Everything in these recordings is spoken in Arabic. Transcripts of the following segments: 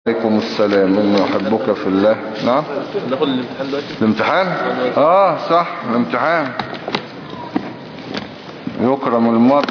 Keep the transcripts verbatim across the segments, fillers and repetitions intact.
عليكم السلام. إني أحبك في الله. نعم. ناخد الامتحان دلوقتي. الامتحان اه صح الامتحان. يكرم المرء.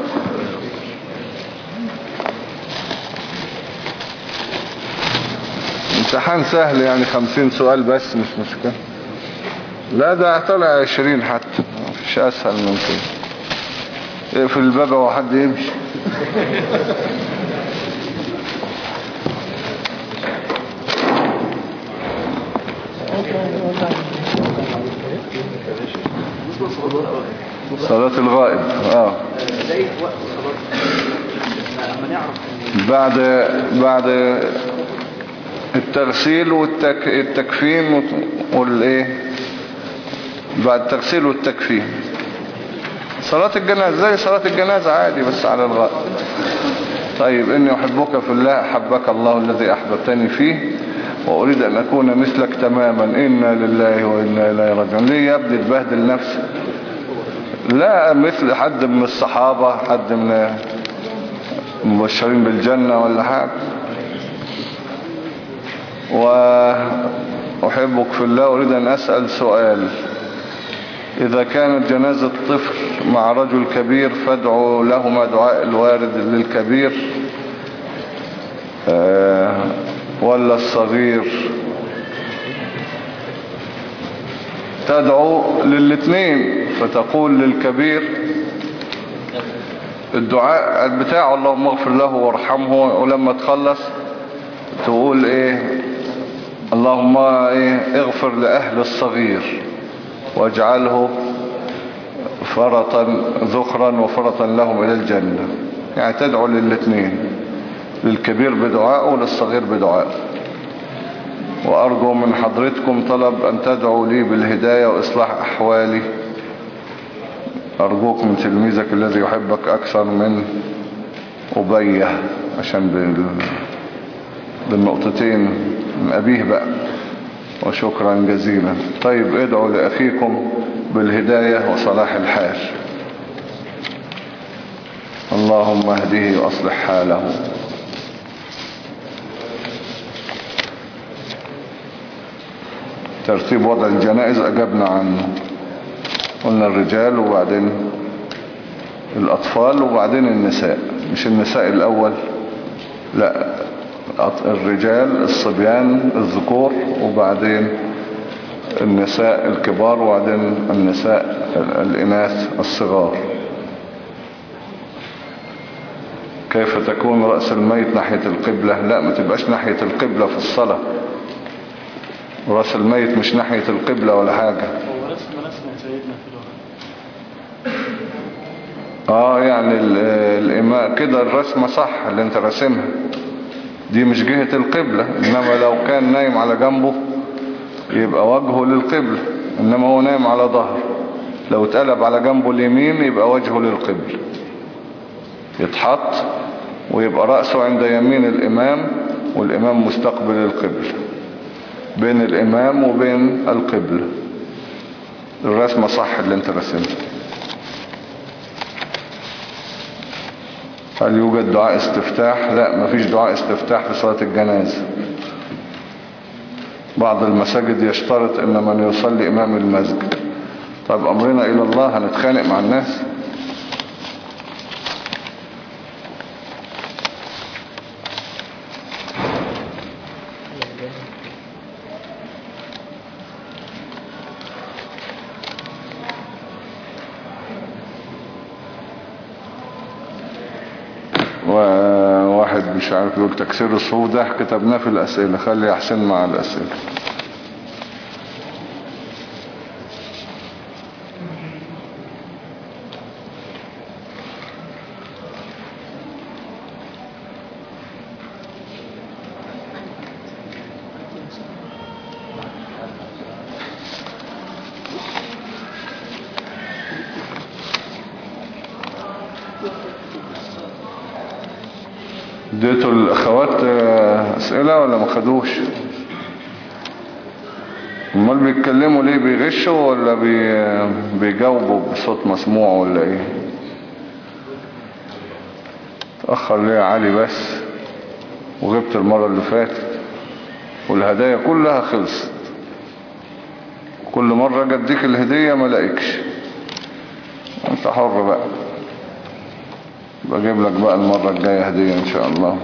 امتحان سهل يعني خمسين سؤال بس، مش مشكلة. لا ده طلع عشرين حتى، مش اسهل من كده. اقفل الباب وحد يمشي. صلاة الغائب اه بعد بعد التغسيل والتكفين والايه بعد التغسيل والتكفين صلاة الجنازة زي صلاة الجنازة عادي بس على الغائب. طيب إني أحبك في الله أحبك الله الذي أحببتني فيه وأريد أن أكون مثلك تماما. إنا لله وإنا إليه راجعون. ليه يا ابني تبهدل نفسك؟ لا مثل حد من الصحابة، حد من المبشرين بالجنة ولا حاجة. وأحبك في الله أريد أن أسأل سؤال. إذا كانت جنازة طفل مع رجل كبير فادعوا لهما دعاء الوارد للكبير أه ولا الصغير؟ تدعو للاثنين، فتقول للكبير الدعاء بتاعه اللهم اغفر له وارحمه، ولما تخلص تقول ايه اللهم ايه اغفر لأهل الصغير واجعله فرطا ذخرا وفرطا لهم إلى الجنة. يعني تدعو للاثنين، للكبير بدعاءه وللصغير بدعاءه. وأرجو من حضرتكم طلب أن تدعوا لي بالهداية وإصلاح أحوالي. أرجوك من تلميذك الذي يحبك أكثر من أبيه، عشان بالنقطتين من أبيه بقى. وشكرا جزيلا. طيب ادعوا لأخيكم بالهداية وصلاح الحال. اللهم اهديه وأصلح حاله. ترتيب وضع الجنائز أجبنا عنه. قلنا الرجال وبعدين الأطفال وبعدين النساء. مش النساء الأول، لا الرجال الصبيان الذكور وبعدين النساء الكبار وبعدين النساء الإناث الصغار. كيف تكون رأس الميت ناحية القبلة؟ لا ما تبقاش ناحية القبلة في الصلاة. رأس الميت مش ناحية القبلة ولا حاجة. هو رسم رسم سيدنا في الوقت. اه يعني الإمام كده الرسمة صح اللي انت رسمها دي مش جهة القبلة. انما لو كان نايم على جنبه يبقى وجهه للقبلة، انما هو نايم على ظهر. لو اتقلب على جنبه اليمين يبقى وجهه للقبلة، يتحط ويبقى رأسه عند يمين الإمام والإمام مستقبل القبلة، بين الإمام وبين القبلة. الرسمة صح اللي انت رسمها. هل يوجد دعاء استفتاح؟ لا مفيش دعاء استفتاح في صلاة الجنازة. بعض المساجد يشترط ان من يصلي امام المسجد. طب امرنا الى الله، هنتخانق مع الناس؟ وواحد مش عارف يقول تكسير الصفوف ده كتبناه في الأسئلة. خلي يحسن مع الأسئلة. اديتوا الاخوات اسئلة ولا ما خدوش؟ امال بيتكلموا ليه؟ بيغشوا ولا بي... بيجاوبوا بصوت مسموع ولا ايه؟ تأخر ليه يا علي بس؟ وغبت المرة اللي فاتت والهدايا كلها خلصت. كل مرة جديك الهدية ما لاقيكش، انت حر بقى. بجيب لك بقى المرة الجاية هدية ان شاء الله.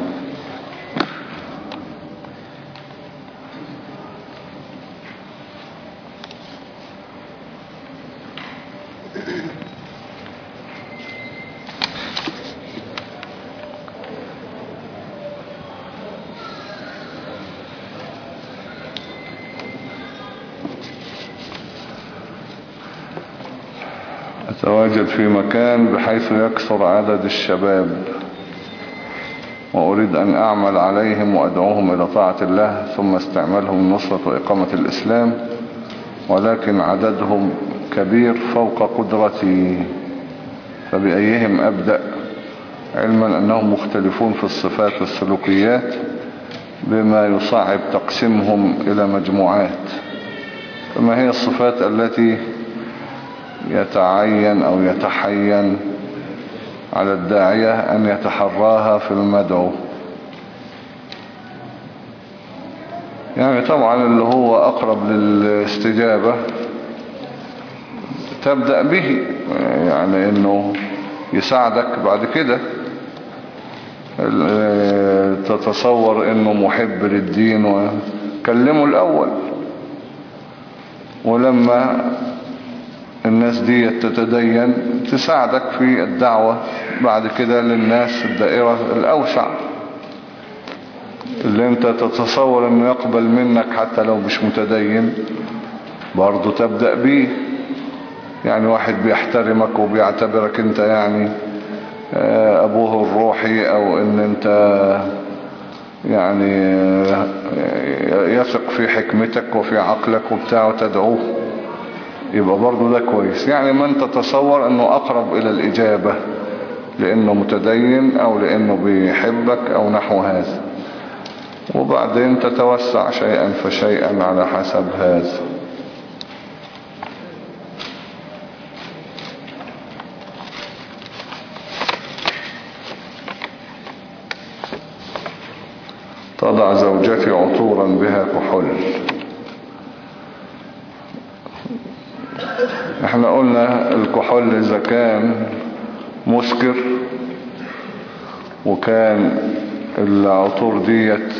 أتواجد في مكان بحيث يكثر عدد الشباب، وأريد أن أعمل عليهم وأدعوهم إلى طاعة الله ثم استعمالهم نصرة وإقامة الإسلام، ولكن عددهم كبير فوق قدرتي، فبأيهم أبدأ؟ علما أنهم مختلفون في الصفات والسلوكيات بما يصعب تقسيمهم إلى مجموعات. فما هي الصفات التي يتعين أو يتحين على الداعية أن يتحراها في المدعو؟ يعني طبعا اللي هو أقرب للاستجابة تبدأ به، يعني أنه يساعدك بعد كده، تتصور أنه محب للدين وكلمه الأول، ولما الناس دي تتدين تساعدك في الدعوة بعد كده للناس الدائرة الأوسع اللي انت تتصور انه يقبل منك حتى لو مش متدين، برضو تبدأ بيه. يعني واحد بيحترمك وبيعتبرك انت يعني ابوه الروحي، او ان انت يعني يثق في حكمتك وفي عقلك وبتاع وتدعوه، يبقى برضو ده كويس. يعني من تتصور انه اقرب الى الاجابة لانه متدين او لانه بيحبك او نحو هذا، وبعدين تتوسع شيئا فشيئا على حسب هذا. تضع زوجتي عطورا بها كحول. احنا قلنا الكحول اذا كان مسكر وكان العطور ديت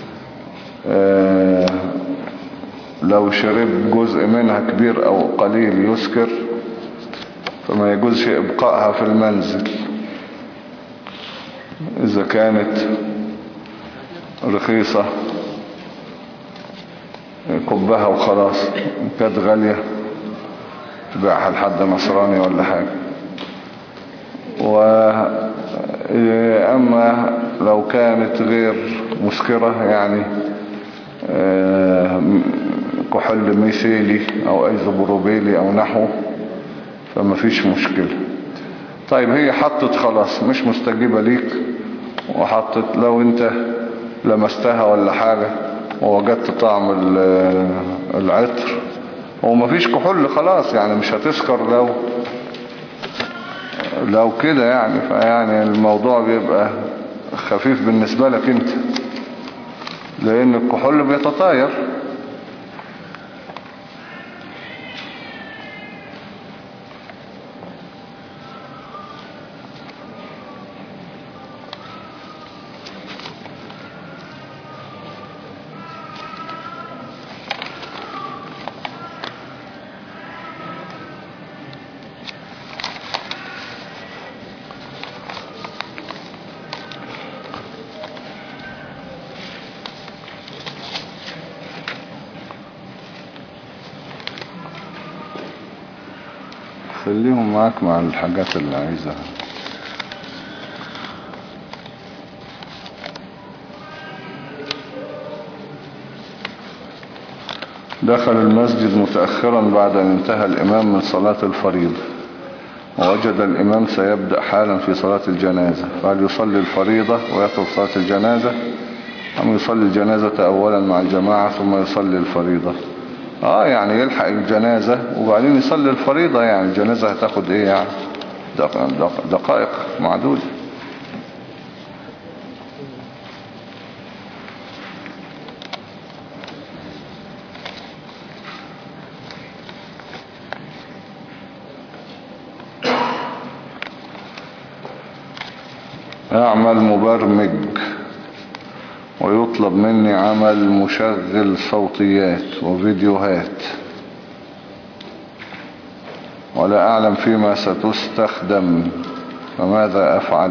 اه لو شرب جزء منها كبير او قليل يسكر، فما يجوزش ابقائها في المنزل. اذا كانت رخيصة كبها وخلاص، كانت غالية تبيعها لحد نصراني ولا حاجة. وأما لو كانت غير مسكرة، يعني كحول ميثيلي أو ايزوبروبيلي أو نحوه، فما فيش مشكلة. طيب هي حطت خلاص مش مستجيبة ليك، وحطت لو انت لمستها ولا حاجة ووجدت طعم العطر وما فيش كحول خلاص، يعني مش هتسكر لو لو كده يعني. فيعني الموضوع بيبقى خفيف بالنسبة لك انت، لان الكحول بيتطاير. خليهم معاك مع الحاجات اللي عايزها. دخل المسجد متأخرا بعد أن انتهى الإمام من صلاة الفريضة، ووجد الإمام سيبدأ حالا في صلاة الجنازة، فهل يصلي الفريضة ويترك صلاة الجنازة، أم يصلي الجنازة أولا مع الجماعة ثم يصلي الفريضة؟ اه يعني يلحق الجنازة وبعدين يصلي الفريضة. يعني الجنازة هتاخد ايه يعني، دقائق معدودة. أعمل مبرمج ويطلب مني عمل مشغل صوتيات وفيديوهات ولا أعلم فيما ستستخدم، فماذا أفعل؟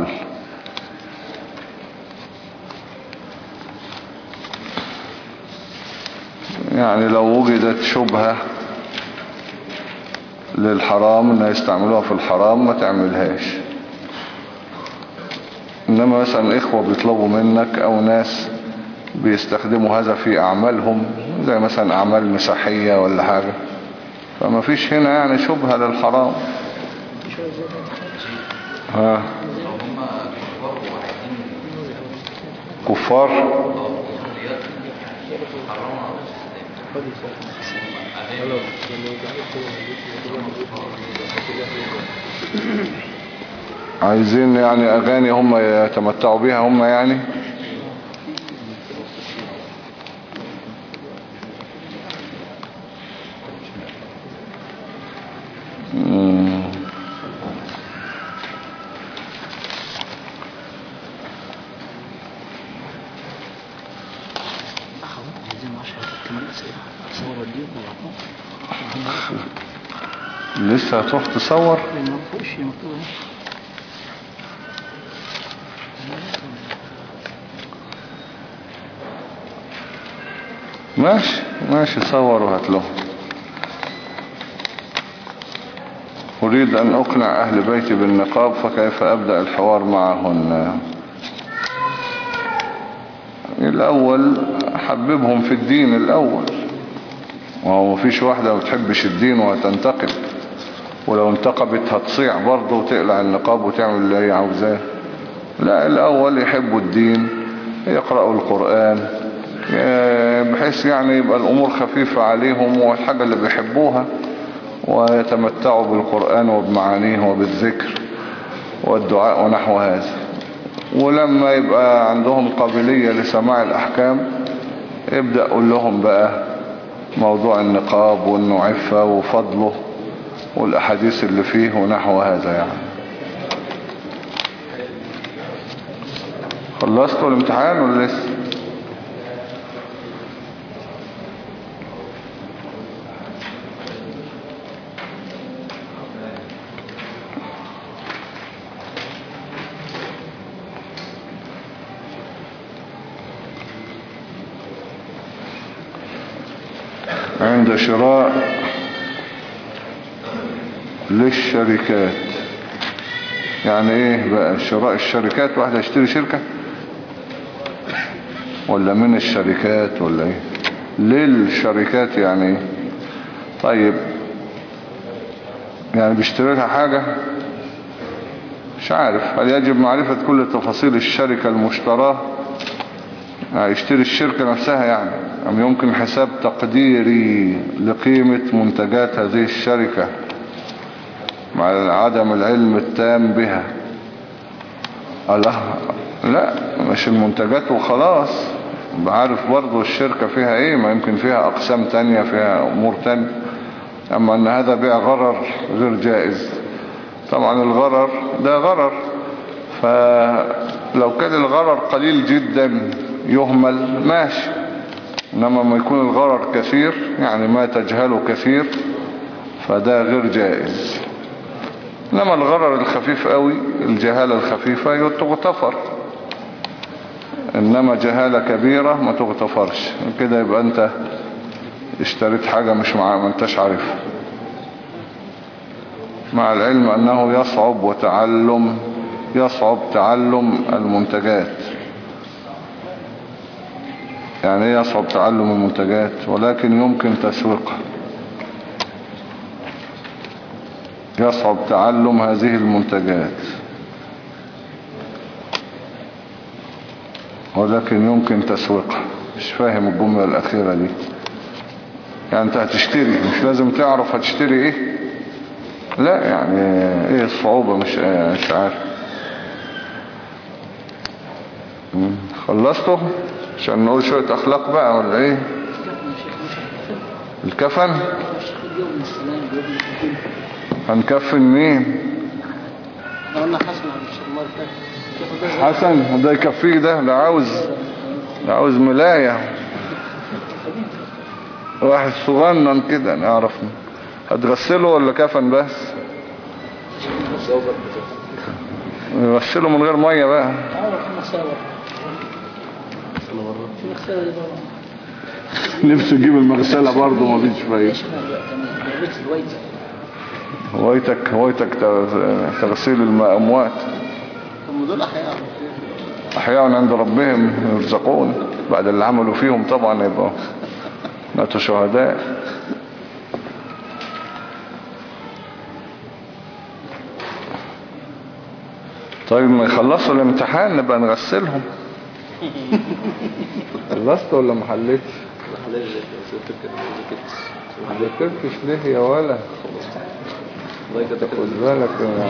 يعني لو وجدت شبهة للحرام ان يستعملوها في الحرام ما تعملهاش. انما مثلا اخوة بيطلبوا منك او ناس بيستخدموا هذا في اعمالهم زي مثلا اعمال مسيحية ولا حاجة، فما فيش هنا يعني شبهة للحرام. ها كفار عايزين يعني اغاني هم يتمتعوا بيها هم يعني. مم. لسه هتروح تصور؟ ماشي ماشي صور وهات له. أريد أن أقنع أهل بيتي بالنقاب فكيف أبدأ الحوار معهن؟ الأول حببهم في الدين الأول، وهو مفيش واحدة ما بتحبش الدين وهتنتقب، ولو انتقبت هتصيع برضه وتقلع النقاب وتعمل اللي هي عاوزاه. لا الأول يحبوا الدين، يقرأوا القرآن بحيث يعني يبقى الأمور خفيفة عليهم والحاجة اللي بيحبوها، ويتمتعوا بالقرآن وبمعانيه وبالذكر والدعاء ونحو هذا. ولما يبقى عندهم قابلية لسماع الأحكام ابدأ قول لهم بقى موضوع النقاب وانه عفة وفضله والأحاديث اللي فيه ونحو هذا يعني. خلصتوا الامتحان ولا لسه؟ عند شراء للشركات، يعني ايه بقى شراء الشركات؟ واحد يشتري شركة ولا من الشركات ولا ايه؟ للشركات يعني ايه؟ طيب يعني بيشتري لها حاجة مش عارف. هل يجب معرفة كل تفاصيل الشركة المشتراه؟ يشتري الشركة نفسها يعني، أم يمكن حساب تقديري لقيمة منتجات هذه الشركة مع عدم العلم التام بها؟ الله لا، مش المنتجات وخلاص، بعرف برضو الشركة فيها ايه، ما يمكن فيها اقسام تانية فيها امور تانية. اما ان هذا بيع غرر غير جائز. طبعا الغرر ده غرر، فلو كان الغرر قليل جدا يهمل ماشي، انما ما يكون الغرر كثير يعني ما تجهله كثير فده غير جائز. انما الغرر الخفيف قوي الجهالة الخفيفة تغتفر، انما جهالة كبيرة ما تغتفرش. كده يبقى انت اشتريت حاجة مش مع ما انتش عارفها، مع العلم انه يصعب وتعلم يصعب تعلم المنتجات. يعني ايه يصعب تعلم المنتجات؟ ولكن يمكن تسويقها. يصعب تعلم هذه المنتجات ولكن يمكن تسويقها. مش فاهم الجملة الأخيرة دي. يعني انت هتشتري مش لازم تعرف هتشتري ايه؟ لا يعني ايه الصعوبة؟ مش مش عارف. خلصته عشان نقول شوية اخلاق بقى ولا ايه؟ الكفن هنكفن مين؟ قلنا حسنا ان شاء الله. حسن ده يكفيه، ده ده عاوز ده عاوز ملاية. واحد صغنن كده نعرف. هتغسله ولا كفن بس؟ نغسله من غير مية بقى. نفسه يجيب المغسلة برضه ما فيش فايدة. هوايتك هوايتك تغسيل الأموات. هم دول أحياء أحياء عند ربهم يرزقون، بعد اللي عملوا فيهم طبعا يبقوا ماتوا شهداء. طيب ما يخلصوا الامتحان نبقى نغسلهم. خلصت ولا ما حلتش؟ ما ذاكرتش ليه يا ولا؟ خد بالك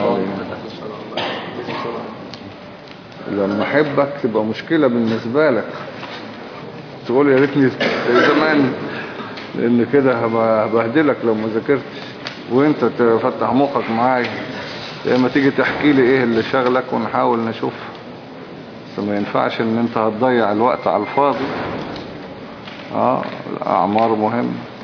لما احبك تبقى مشكلة بالنسبة لك، تقول يا ريتني زمان، لان كده هبهدلك لو ما ذاكرتش، وانت تفتح مخك معايا لما تيجي تحكي لي ايه اللي شغلك ونحاول نشوف. بس ما ينفعش ان انت هتضيع الوقت على الفاضي. اه الاعمار مهمة.